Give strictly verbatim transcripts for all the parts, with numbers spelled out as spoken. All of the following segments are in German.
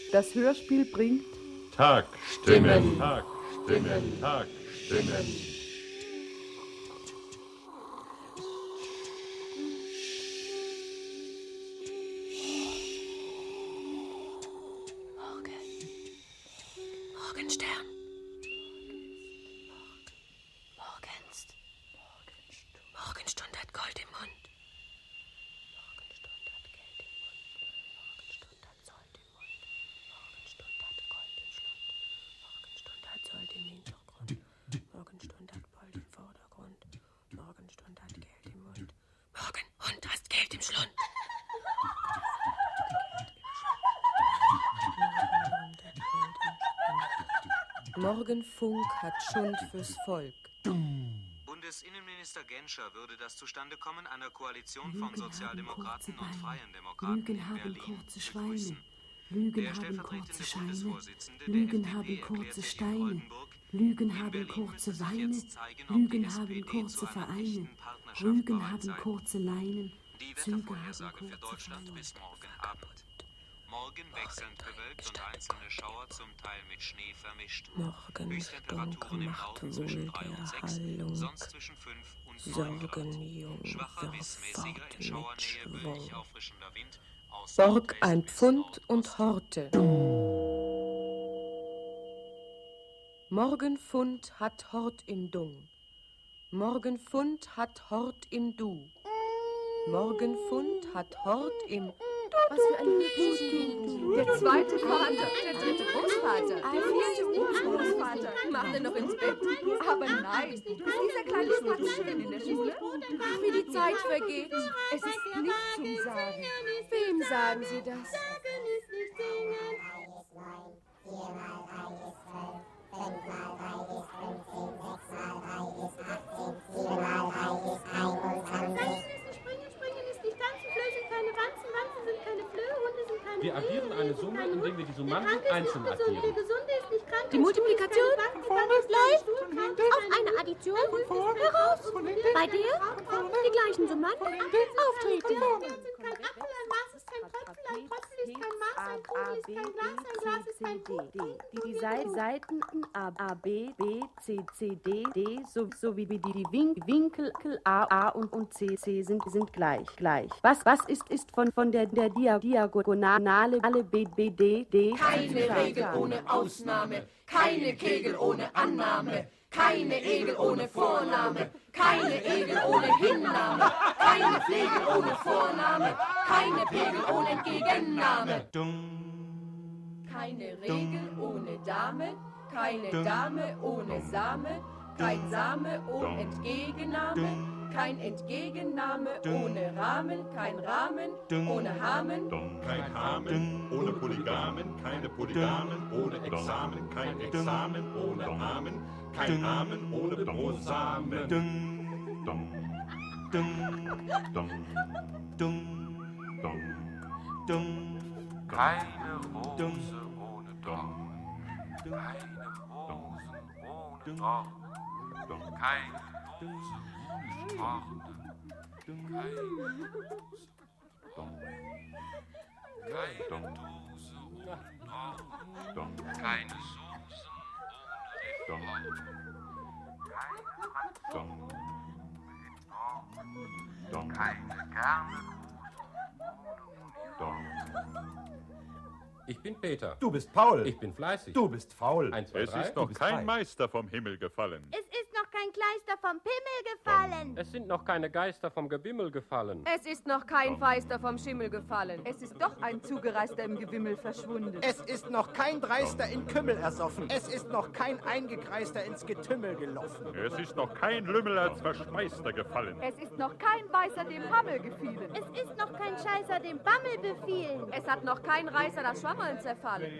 Das Hörspiel bringt Tagstimmen, Tagstimmen, Tagstimmen. Morgenstern. Morgens. Morgenstund hat Gold im Mund. Morgenstund hat Geld im Mund. Morgenstund hat Sold im Mund. Morgenstund hat Gold im Schlund. Morgenstund hat Sold im Hintergrund. Morgenstund hat Gold im Vordergrund. Morgenstund hat Geld im Mund. Morgenhund hast Geld im Schlund. Morgenfunk hat Schund fürs Volk. Bundesinnenminister Genscher würde das Zustandekommen einer Koalition von Sozialdemokraten und Freien Demokraten in Berlin begrüßen. Lügen haben kurze Scheine, Lügen haben kurze Steine, Lügen haben kurze Weine, Lügen haben kurze Vereine, Rügen haben kurze Leinen, Züge haben kurze Scheine. Bis morgen Abend. Morgen wechselnd bewölkt und einzelne Schauer zum Teil mit Schnee vermischt. Höchsttemperaturen im Norden zwischen drei und sechs, sonst zwischen fünf und neun Grad. Schwacher bis mäßiger in Schauernähe böig auffrischender Wind. Borg ein Pfund und Horte. Morgenfund hat Hort im Dung. Morgenfund hat Hort im Du. Morgenfund hat Hort im... Was für ein Mädchen. Der zweite Vater, der dritte Großvater, der vierte Urgroßvater. Macht er noch ins Bett? Aber nein, ist dieser kleine Schmatzer denn in der Schule? Ach, wie die Zeit vergeht. Es ist nicht zum Sagen. Wem sagen Sie das? Wir addieren eine Summe, indem wir die Summanden einzeln addieren. Die Multiplikation läuft auf eine Addition heraus. Bei der die gleichen Summanden auftreten. Die Seiten A, B, B, C, C, D, D sowie die Winkel A, A und C, C sind, sind gleich, gleich. Was, was ist, ist von, von der, der Diagonale alle B, B, D, D? Keine Regel ohne Ausnahme, keine Kegel ohne Annahme, keine Egel ohne Vorname, keine Egel ohne Hinnahme, keine Flegel ohne Vorname, keine Pegel ohne Entgegennahme. Keine Regel ohne Dame, keine Dame ohne Same, kein Same ohne Entgegennahme, kein Entgegennahme ohne Rahmen, kein Rahmen ohne Hamen, Kein Hamen ohne Polygamen, keine Polygamen ohne Examen, kein Examen ohne Amen, kein Amen ohne Brosamen. Keine Rose ohne Dorn, keine Rosen ohne Dorn, keine Dose ohne Sporn, keine Dose, keine Dose ohne Dorn, keine Soßen ohne Reform, keine Fratzen ohne Dorn, keine Kerne Ich bin Peter. Du bist Paul. Ich bin fleißig. Du bist faul. Eins, zwei, Es drei. ist noch kein Meister vom Himmel gefallen. Es ist noch kein Kleister vom Pimmel gefallen. Es sind noch keine Geister vom Gebimmel gefallen. Es ist noch kein Feister vom Schimmel gefallen. Es ist doch ein Zugereister im Gewimmel verschwunden. Es ist noch kein Dreister in Kümmel ersoffen. Es ist noch kein Eingekreister ins Getümmel gelaufen. Es ist noch kein Lümmel als Verspeister gefallen. Es ist noch kein Weißer dem Hammel gefielen. Es ist noch kein Scheißer dem Bammel befielen. Es hat noch kein Reißer das Schwammeln zerfallen.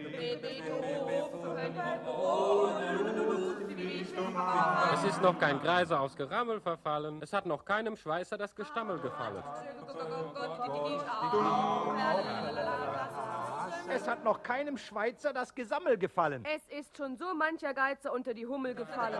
Es ist noch kein Greiser aus Gerammel verfallen. Es hat noch keinem Schweißer das Gestammel gefallen. Es hat noch keinem Schweizer das Gesammel gefallen. Es ist schon so mancher Geizer unter die Hummel gefallen.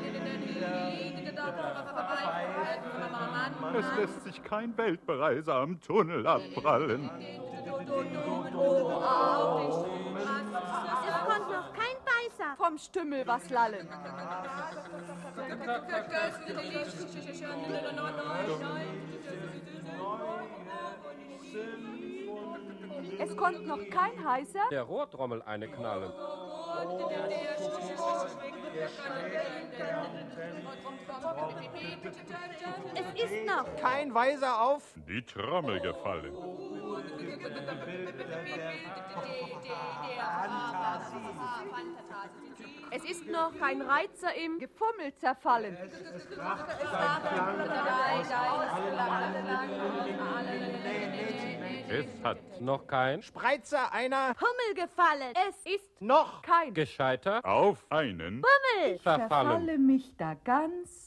Es lässt sich kein Weltbereiser am Tunnel abprallen. Auf den Es kommt noch kein Weißer. Vom Stümmel was lallen. Es kommt noch kein Heißer. Der Rohrtrommel eine knallen. Es ist noch kein Weiser auf die Trommel gefallen. Es ist noch kein Reizer im Gefummel zerfallen. Es hat noch kein Spreizer einer Pummel gefallen. Es ist noch kein Gescheiter auf einen Pummel. Ich verfalle mich da ganz.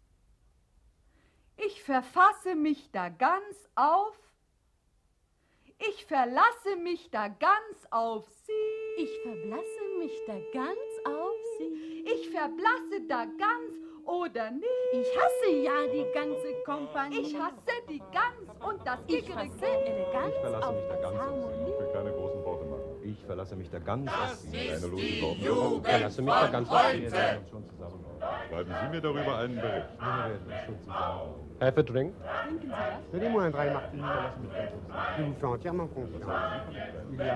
Ich verfasse mich da ganz auf. Ich verlasse mich da ganz auf Sie. Ich verblasse mich da ganz auf Sie. Ich verblasse da ganz oder nicht. Ich hasse ja die ganze Kompanie. Ich hasse die Gans und das Ich hasse Eleganz. Ich verlasse mich da ganz auf Sie. Ich will keine großen Worte machen. Ich verlasse mich da ganz auf Sie. Keine losen Worte. Ich verlasse mich da ganz auf Sie. Schreiben Sie mir darüber einen Bericht. Wir werden uns schon zusammen. Have a drink. Donnez-moi un dry martini. Je vous fais entièrement confiance. Il y a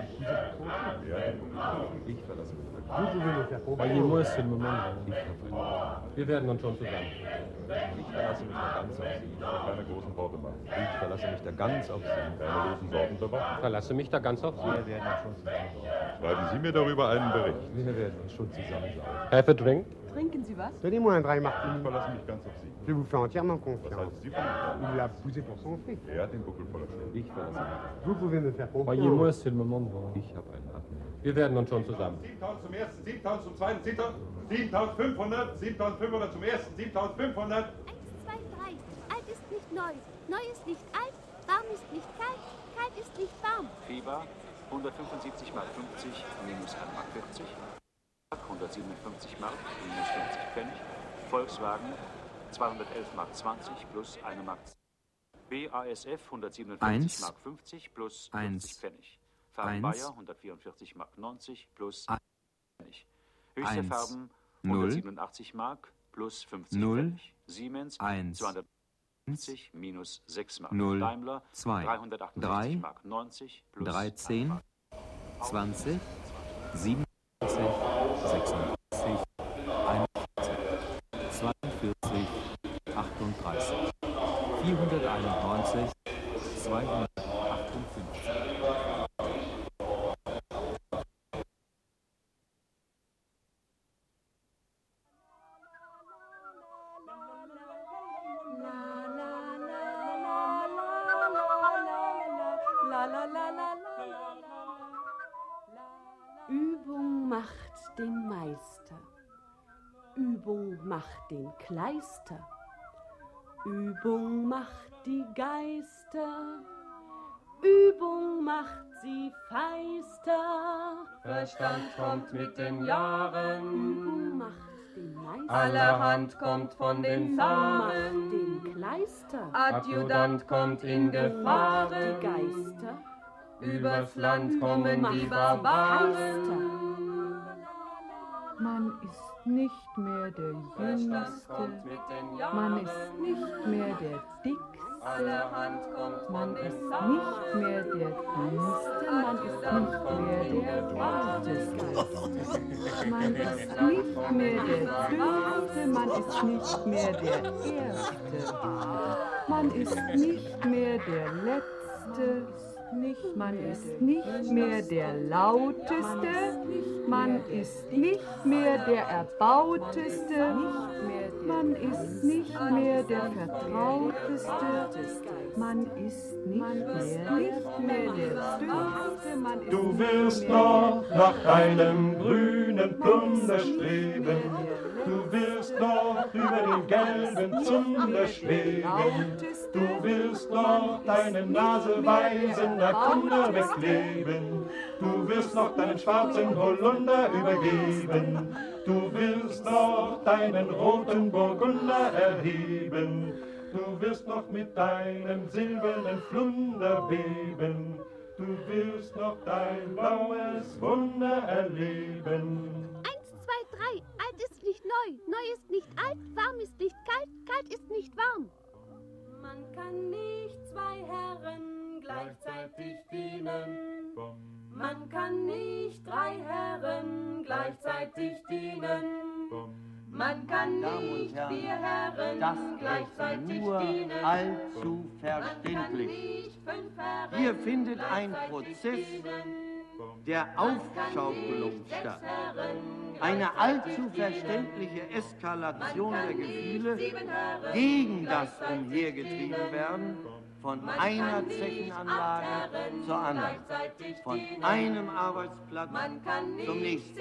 Ich verlasse mich da Vous pouvez me faire confiance. Wir werden uns schon zusammen. Ich verlasse mich da ganz auf Sie. Ich will keine großen Worte machen. Ich verlasse mich da ganz auf Sie. Keine losen Worten dabei. Verlasse mich da ganz auf Sie. Wir werden uns schon zusammen. Schreiben Sie mir darüber einen Bericht. Wir werden uns schon zusammen. Have a drink. Trinken Sie was? Donnez-moi un dry Ich martini. verlasse mich ganz auf Sie. Je vous fais entièrement Was confiance. halten Sie von mir? Il l'a poussé pour son fric. Er hat den Buckel voller Schnee. Ich verlasse mich. Vous pouvez me faire confiance. Ich habe einen Atem. Wir werden uns schon zusammen. siebentausend zum ersten, siebentausend zum zweiten, siebentausendfünfhundert, siebentausendfünfhundert zum ersten, siebentausendfünfhundert. eins, zwei, drei. Alt ist nicht neu. Neu ist nicht alt. Warm ist nicht kalt. Kalt ist nicht warm. Fieber hundertfünfundsiebzig Mark fünfzig minus ein Mark vierzig. hundertsiebenundfünfzig Mark minus fünfzig Pfennig. Volkswagen zweihundertelf Mark zwanzig plus eine Mark. B A S F hundertsiebenundfünfzig Mark fünfzig plus fünfzig Pfennig. Farben Bayer hundertvierundvierzig Mark neunzig plus Pfennig. Höchste Farben hundertsiebenundachtzig Mark plus fünfzig Pfennig. Siemens zweihundertfünfzig minus sechs Mark. Daimler dreihundertachtundsiebzig Mark neunzig plus dreizehn, zwanzig, siebenundvierzig, sechsundvierzig, einundvierzig, zweiundvierzig, achtunddreißig, vierhunderteinundneunzig, zweihundertachtundfünfzig. Übung macht den Meister. Übung macht den Kleister. Übung macht die Geister. Übung macht sie feister. Verstand kommt mit den Jahren. Übung macht den Meister. Allerhand kommt von den Zaren. Macht den Kleister. Adjutant kommt in Gefahr. Die Geister. Übers Land kommen die Barbaren. Man ist nicht mehr der Jüngste. Man ist nicht mehr der Dickste. Man ist nicht mehr der Dünnste. Man ist nicht mehr der Älteste. Man ist nicht mehr der Dünnste. Man ist nicht mehr der Erste. Man ist nicht mehr der Letzte. Nicht, man ist nicht mehr der Lauteste, man ist nicht mehr der Erbauteste, man ist nicht mehr der Vertrauteste, man ist nicht mehr, nicht mehr der Dünnste, man ist Du wirst noch nach deinem grünen Plunder streben, du wirst noch über den gelben Zunder schweben, du wirst noch deine Nase weisen der Kunde wegleben, du wirst noch deinen schwarzen Holunder übergeben, du wirst noch deinen roten Burgunder erheben, du wirst noch mit deinem silbernen Flunder beben, du wirst wirst noch dein blaues Wunder erleben. Eins, zwei, drei. Alt ist nicht neu, neu ist nicht alt, warm ist nicht kalt, kalt ist nicht warm. Man kann nicht zwei Herren gleichzeitig dienen. Man kann nicht drei Herren gleichzeitig dienen. Man kann nicht vier Herren gleichzeitig nur dienen. allzu verständlich. Hier findet ein Prozess der Aufschaukelung statt. Eine allzu verständliche Eskalation der Gefühle gegen das Umhergetriebenwerden von einer Zechenanlage zur anderen, von einem Arbeitsplatz zum nächsten.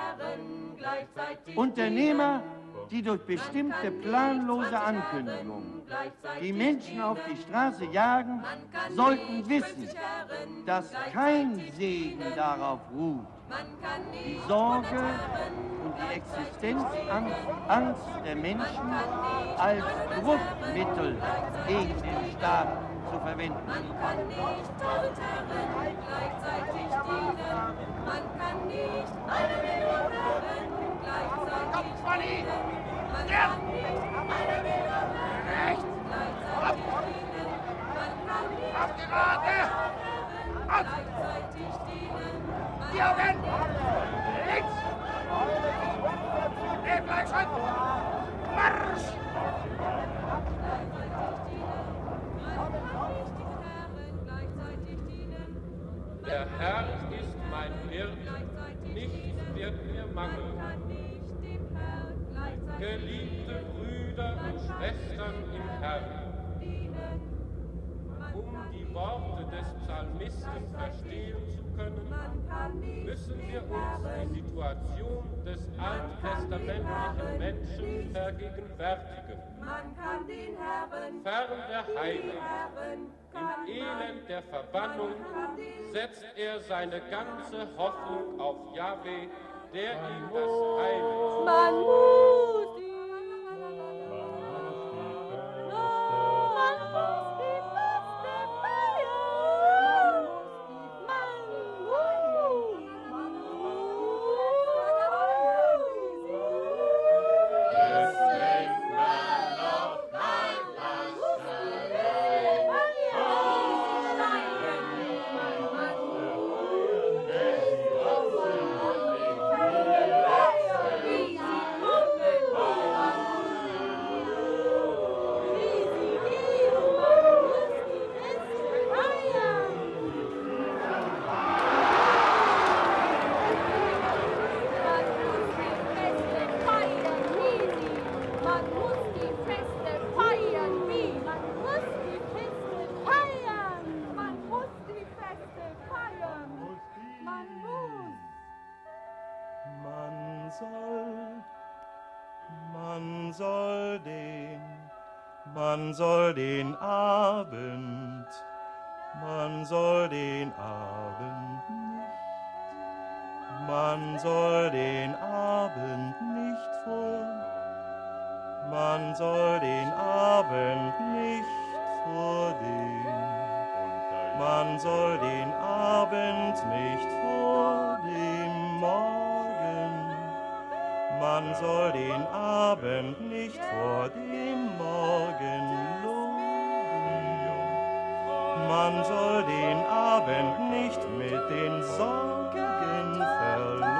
Unternehmer, die durch bestimmte planlose Ankündigungen die Menschen auf die Straße jagen, sollten wissen, dass kein Segen darauf ruht. Die Sorge und die Existenzangst der Menschen als Druckmittel gegen den Staat zu verwenden. Man kann nicht tausend Herren gleichzeitig dienen. Man kann nicht eine Million Herren gleichzeitig dienen. Man kann nicht eine Million Herren gleichzeitig dienen. Man kann nicht eine Million Herren gleichzeitig dienen. Die Augen! Links! Nee, bleib schon! Marsch! Der Herr ist mein Wirt, nichts wird mir mangeln. Geliebte Brüder und Schwestern im Herrn, um die Worte des Psalmisten verstehen zu können, müssen wir uns die Situation des alttestamentlichen Menschen vergegenwärtigen. Fern der Heimat, im Elend der Verbannung, setzt er seine ganze Hoffnung auf Jahwe, der ihm das Heil. Man muss die Man soll den Abend, man soll den Abend nicht, man soll den Abend nicht vor, man soll den Abend nicht vor dem, man soll den Abend nicht vor dem Morgen, man soll den Abend nicht vor dem Morgen loben. Man soll den Abend nicht mit den Sorgen verloben.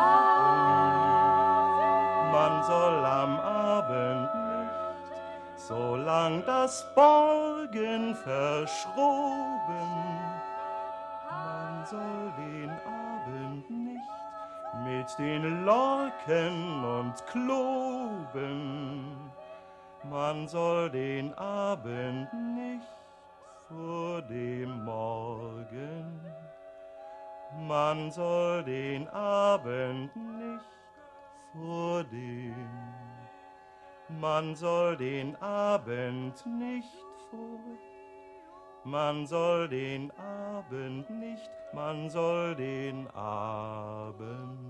Man soll am Abend nicht, solang das Borgen verschroben. Man soll den Abend nicht mit den Lorken und Kloben. Man soll den Abend nicht vor dem Morgen. Man soll den Abend nicht vor dem. Man soll den Abend nicht vor. Man soll den Abend nicht, man soll den Abend.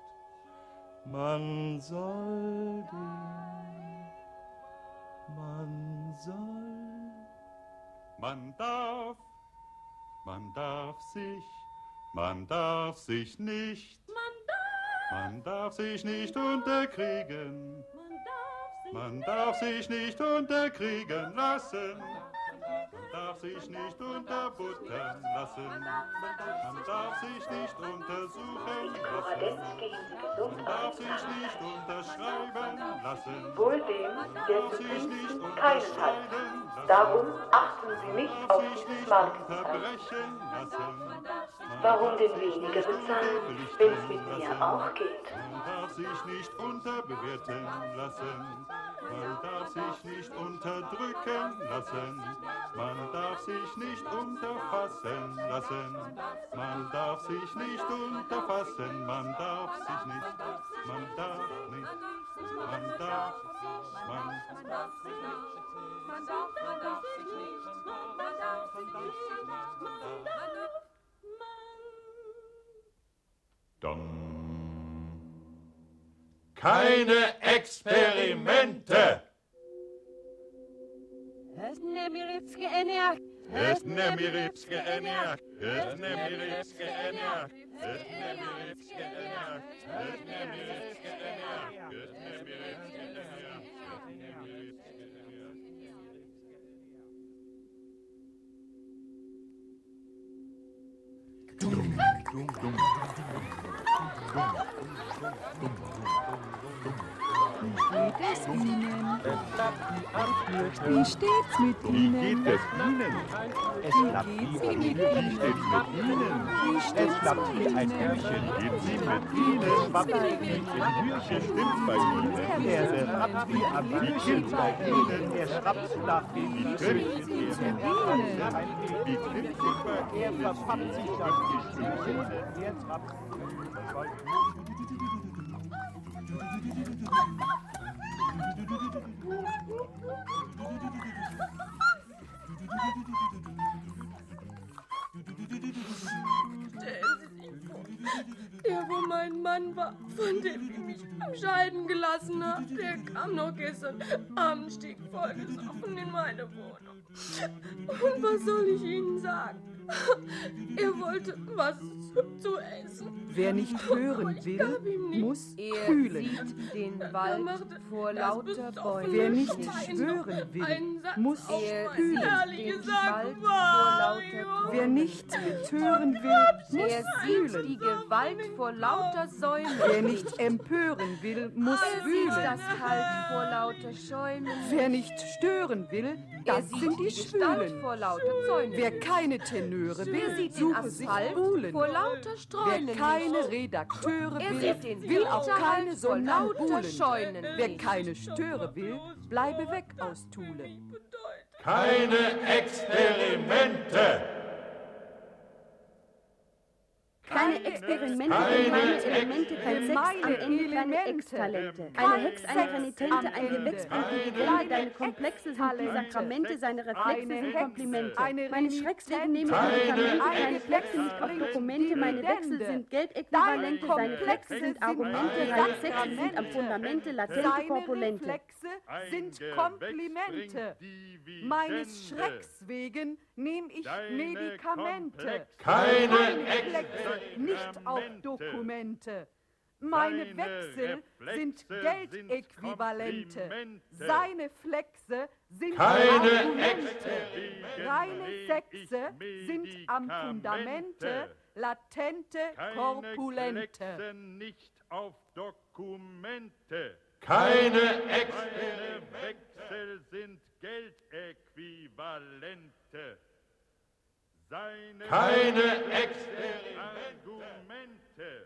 Man soll den, man soll. Man darf, Man darf sich, man darf sich nicht, man darf sich nicht unterkriegen, man darf sich nicht unterkriegen lassen. Man darf sich nicht unterbuttern lassen, man darf sich nicht untersuchen lassen, man darf sich nicht unterschreiben lassen, wohl dem, man der darf zu sich nicht Diensten keinen hat. unterscheiden lassen, Darum achten Sie man nicht darf auf sich dieses nicht Markenzeichen. unterbrechen lassen, man Warum denn darf sich weniger nicht bezahlen, unterbelichten wenn es mit mir lassen, auch geht? man darf sich nicht unterbewerten lassen, man darf sich nicht unterdrücken lassen, man darf sich nicht unterfassen lassen, man darf sich nicht unterfassen, man darf sich nicht, man darf nicht, man darf, man Man darf sich nicht, man darf, man darf sich nicht, man darf sich nicht, man darf, Dom. Keine Experimente! Jest nemiripske eniak. Jest nemiripske eniak. Jest nemiripske eniak. Jest nemiripske eniak. Jest nemiripske eniak. Jest nemiripske eniak. Dumm, dumm, dumm. Wie geht es Ihnen? Wie steht's mit Ihnen? Wie geht es Ihnen? Es klappt wie ein Türchen. Wie steht's mit Ihnen? Es klappt wie ein Türchen. Geht Sie mit Ihnen? Wappelt wie ein Türchen. Stimmt's bei Ihnen? Er serappt wie am Türchen bei Ihnen. Er schrappt nach wie Türchen. Wie Klimpfig, er verpappt sich das Gestühlchen. Er trappt. Stellen Sie sich vor, der, wo mein Mann war, von dem ich mich scheiden gelassen habe, der kam noch gestern Abend stieg vollgesoffen in meine Wohnung. Und was soll ich Ihnen sagen? Er wollte was zu, zu essen. Wer nicht hören will, muss fühlen. Sieht den Wald vor lauter Bäumen. Wer nicht schwören will, muss fühlen. Den Wald vor lauter Wer nicht mithören will, muss Er sieht die fühlen. Gewalt vor lauter Säumen. Wer nicht empören will, muss Er sieht fühlen. das Halt vor lauter Schäumen. Wer nicht stören will, Er das sieht sind die die Gestalt Schwülen. vor lauter Zäunen. Wer keine Tenöre Er will, sieht den suche sich Asphalt Buhlen. vor lauter Streunen. Wer keine Redakteure Er will, sieht den will auch keine Hinterhalt vor lauter Somnambulen. Scheunen. Wer keine Störe will, bleibe weg aus Thule. Keine Experimente! Keine Experimente, Keine denn meine Elemente, kein Sex, am Meine Ende keine Elemente. Ex-Talente. Kein Eine Hex, eine Sex Renitente, am ein Ende. Gewächs, ein Keine Dividende, deine Komplexe sind die Talente. Sakramente, seine Reflexe Eine sind Hex, Komplimente. eine Meine Schrecksleben nehmen Keine Medikamente, Ex- keine Flexe nicht auf bringt Dokumente, meine Wechsel Dividende. sind Geldäquivalente, Deine seine Flexe Komplexe sind sind Argumente, Keine seine Sexe sind am Sakramente. Fundamente, latente Seine Korpulente. Reflexe Ein sind Gewächs Komplimente. bringt Dividende. Meines Schrecks wegen nehm ich Deine Medikamente. Komplexe. Keine Reflexe, nicht auf Experimente. Dokumente. Meine Seine Wechsel sind Reflexe Geldäquivalente. sind Komplimente. Seine Flexe sind Keine Argumente. Experimente. Reine Sexe Ich sind am Medikamente. Fundamente latente Keine Korpulente. Kleckse nicht auf Dokumente. Keine Experimente. Wechsel sind Geldäquivalente. Seine keine Experimente. Argumente.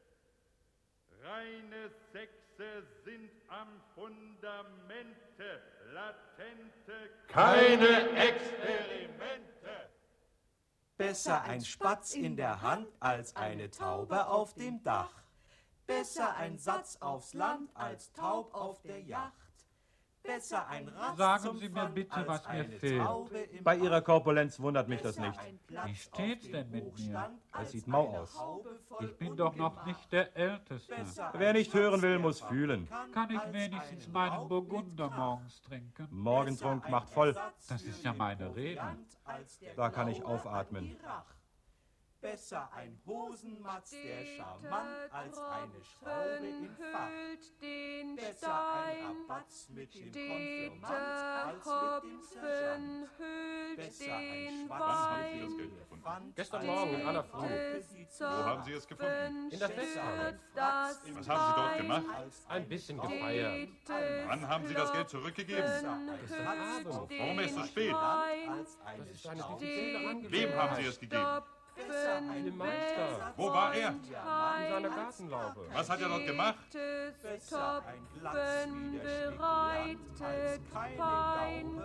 Reine Sexe sind am Fundamente. Latente. Keine Experimente. Besser ein Spatz in der Hand als eine Taube auf dem Dach. Besser ein Satz aufs Land als taub auf der Yacht. Besser ein Ratz Sagen zum Sie mir Pfand bitte, als was mir eine fehlt. Taube im Bei Ihrer Korpulenz wundert mich das nicht. Wie steht's denn mit mir? Es sieht mau aus. Ich bin doch noch nicht der Älteste. Wer nicht hören will, muss fühlen. Kann ich wenigstens meinen Burgunder morgens trinken? Morgentrunk macht voll. Das ist ja meine Rede. Da kann ich aufatmen. Besser ein Hosenmatz, der charmant als eine Schraube im Fach. Den Besser ein Rabatz mit dem Konfirmand als mit dem Sergeant. Besser ein Wann haben Sie das Geld gefunden? Gestern Morgen in aller Früh. Wo haben Sie es gefunden? In der Festhalle. Was haben Sie dort gemacht? Ein bisschen gefeiert. Wann haben Sie das Geld zurückgegeben? Gestern Abend. Warum ist es so spät? Das ist eine diffizile Angelegenheit. Wem haben Sie es gegeben? Dem Meister. Wo war er? In seiner Gartenlaube. Was hat er dort gemacht? Topfen bereitet Pein,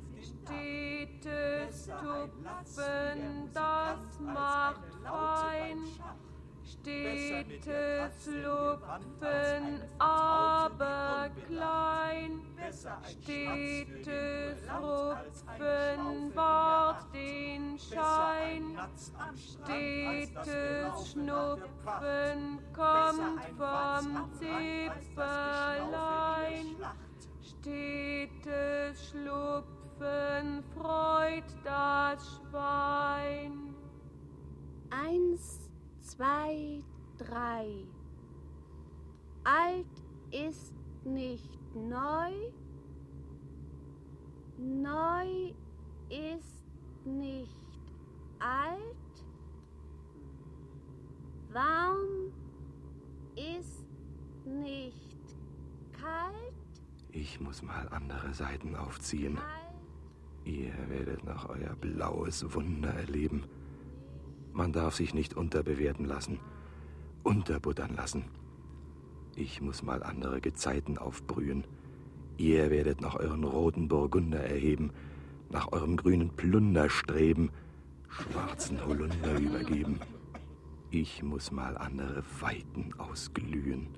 stetes Tupfen, das macht fein, stetes Lupfen, aber klein, stetes Rupfen wahrt den Schein, stetes Schnupfen kommt vom Zipperlein, stetes Schlupfen freut das Schwein. Eins, zwei, drei. Alt ist nicht neu, neu ist nicht alt, warm ist nicht kalt. Ich muss mal andere Seiten aufziehen. Ihr werdet noch euer blaues Wunder erleben. Man darf sich nicht unterbewerten lassen, unterbuttern lassen. Ich muss mal andere Gezeiten aufbrühen. Ihr werdet nach euren roten Burgunder erheben, nach eurem grünen Plunder streben, schwarzen Holunder übergeben. Ich muss mal andere Weiten ausglühen.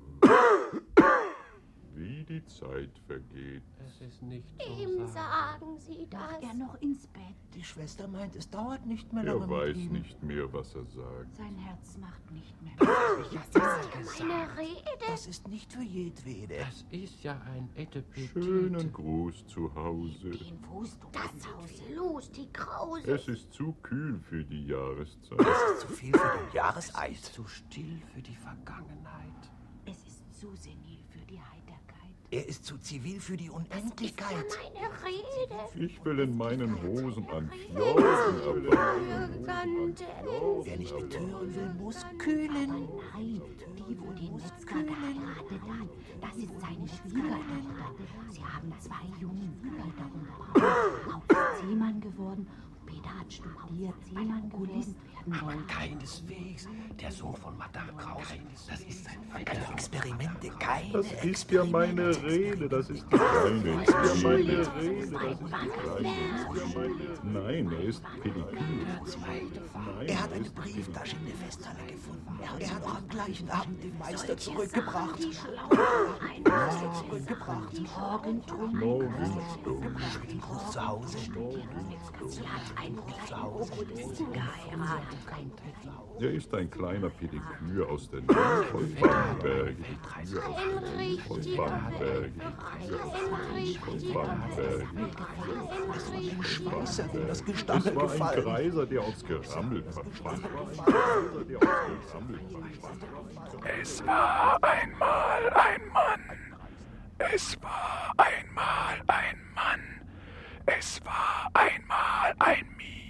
Wie die Zeit vergeht. Es ist nicht Ihm sagen Sie das. Macht er noch ins Bett? Die Schwester meint, es dauert nicht mehr Er lange weiß mit ihm. nicht mehr, was er sagt. Sein Herz macht nicht mehr. Ich hab Das das ist meine Rede. Das ist nicht für jedwede. Das ist ja ein Etepetete. Schönen Gruß zu Hause. Fuß, du Das ist lustig, Krause. Es ist zu kühl für die Jahreszeit. Es ist zu viel für den Jahreseid. Es ist zu still für die Vergangenheit. Es ist zu senil für die Heiterkeit. Er ist zu zivil für die Unendlichkeit. Meine Rede. Ich will in meinen Hosen an Fjorden erbauen. Wer nicht betören will, muss kühlen. Nein, die, wo den Metzger geheiratet hat, das ist seine Schwiegertochter. Sie haben zwei Jungen, Peter und Paul. Auch ist Seemann geworden. Peter hat studiert, Seemann geworden werden wollen. Keineswegs. Der Sohn von Madame Kraus, das ist sein Vetter. Keine Experimente, keine Das ist ja meine Rede, das ist die kleine. Das ist ja meine Rede, das ist die kleine. Nein, er ist Pediküre. Nein, Er hat eine Brieftasche in der Festhalle gefunden. Er hat am gleichen Abend den Meister zurückgebracht. Zurückgebracht. Morgentrunk. Schönen Gruß zu Hause. Sie hat einen kleinen Okulisten geheiratet. Er ist ein kleiner Pediküre aus der Nähe von Bamberg. Pediküre aus der Nähe von Bamberg. Pediküre aus der Nähe von Bamberg. Scheiße, hat ihm das Es Gestammel war ein gefallen. Greiser, der aus Gerammel verschwand. Es war ein Greiser, der aus Gerammel verschwand. Es war einmal ein Mann. Es war einmal ein Mann. Es war einmal ein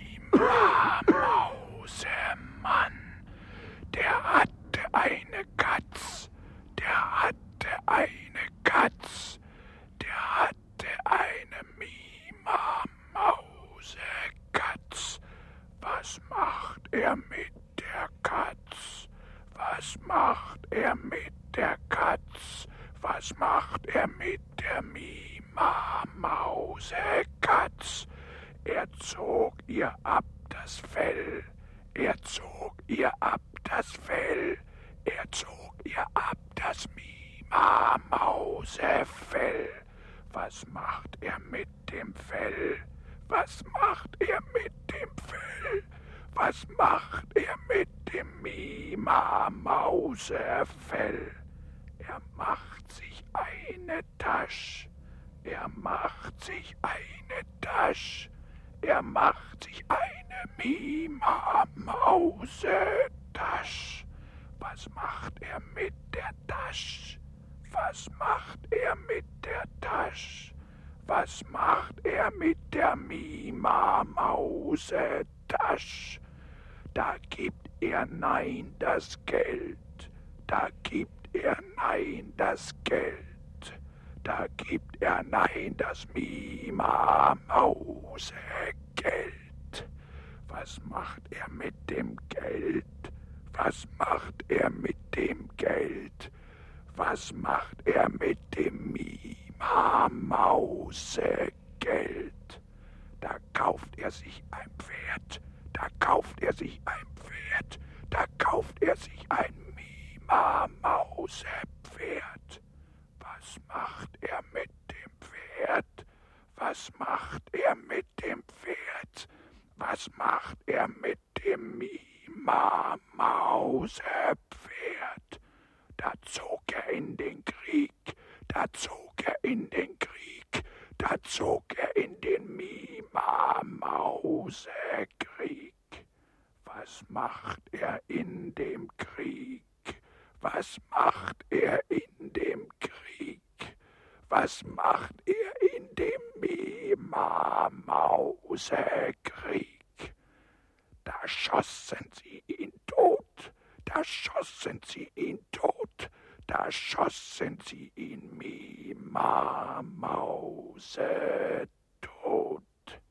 Mimamausemann. Der hatte eine Katz. Der hatte eine Katz. Der hatte eine Mimamausekatz. Was macht er mit der Katz? Was macht er mit der Katz? Was macht er mit der Mimamausekatz? Er zog ihr ab das Fell. Er zog ihr ab das Fell. Er zog ihr ab das Mimamausefell. Was macht er mit dem Fell? Was macht er mit dem Fell? Was macht er mit dem Mima-Mause-Fell? Er macht sich eine Tasche. Er macht sich eine Tasche. Er macht sich eine Mima-Mause-Tasche. Was macht er mit der Tasche? Was macht er mit der Tasche? Was macht er mit der Mima-Mause-Tasche? Da gibt er nein das Geld. Da gibt er nein das Geld. Da gibt er nein das Mima-Mause-Geld. Was macht er mit dem Geld? Was macht er mit dem Geld? Was macht er mit dem Mima-Mause-Geld? Da kauft er sich ein Pferd. Da kauft er sich ein Pferd. Da kauft er sich ein Mima-Mause-Pferd. Was macht er mit dem Pferd? Was macht er mit dem Pferd? Was macht er mit dem Mima-Mause-Pferd? Da zog er in den Krieg, da zog er in den Krieg, da zog er in den Mima-Mause-Krieg. Was macht er in dem Krieg? Was macht er in dem Krieg? Was macht er in dem Mima-Mause-Krieg? Da schossen sie ihn tot, da schossen sie ihn tot, da schossen sie ihn Mima-Mause tot.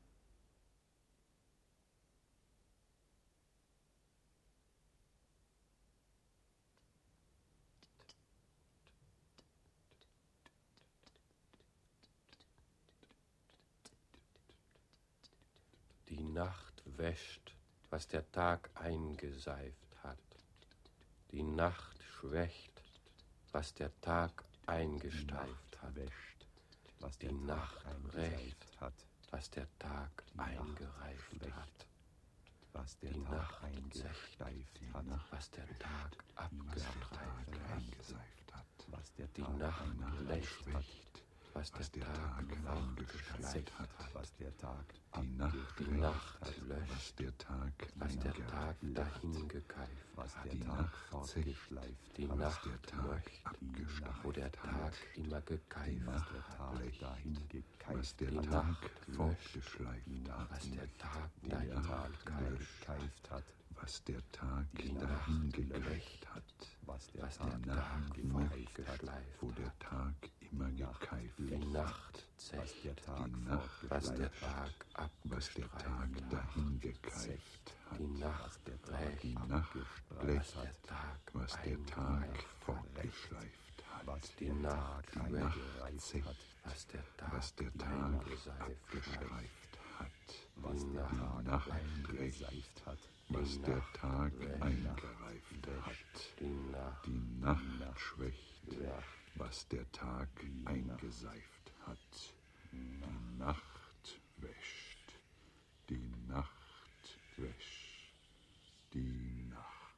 Die Nacht wäscht, was der Tag eingeseift hat. Die Nacht schwächt, was der Tag eingesteift hat. Die Nacht rächt, was der Tag eingereift hat. Die Nacht zecht, was der Tag abgestreift hat. Die Nacht lässt, was der Tag fortgeschleift hat. Was der Tag die Nacht, die Nacht löscht, was der Tag dahingekeift, was der Tag fortgeschleift, die Nacht möcht, wo der Tag immer gekeift hat, was der Tag fortgeschleift, was der Tag dahingekeift hat, was der Tag dahingekeift hat, was der Tag fortgeschleift, wo der Tag immer gekeift, die Nacht zecht, die Nacht, was der Tag abgestreift hat, dahingekeift hat, die Nacht rächt, die Nacht lässt, was der Tag fortgeschleift hat, die Nacht zecht, was der Tag abgestreift hat, was der Nacht rächt, was der Tag eingereift hat, die Nacht schwächt, was der Tag eingeseift hat. Die Nacht wäscht, die Nacht wäscht, die Nacht.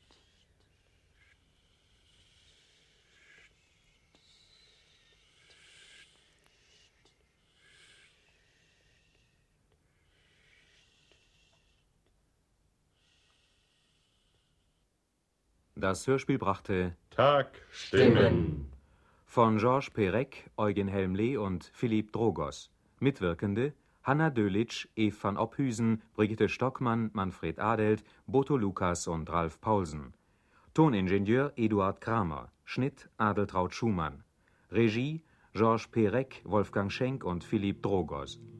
Das Hörspiel brachte Tagstimmen von Georges Perec, Eugen Helmle und Philipp Drogos. Mitwirkende Hanna Dölitsch, Eve van Ophüsen, Brigitte Stockmann, Manfred Adelt, Boto Lukas und Ralf Paulsen. Toningenieur Eduard Kramer. Schnitt Adeltraud Schumann. Regie Georges Perec, Wolfgang Schenk und Philipp Drogos.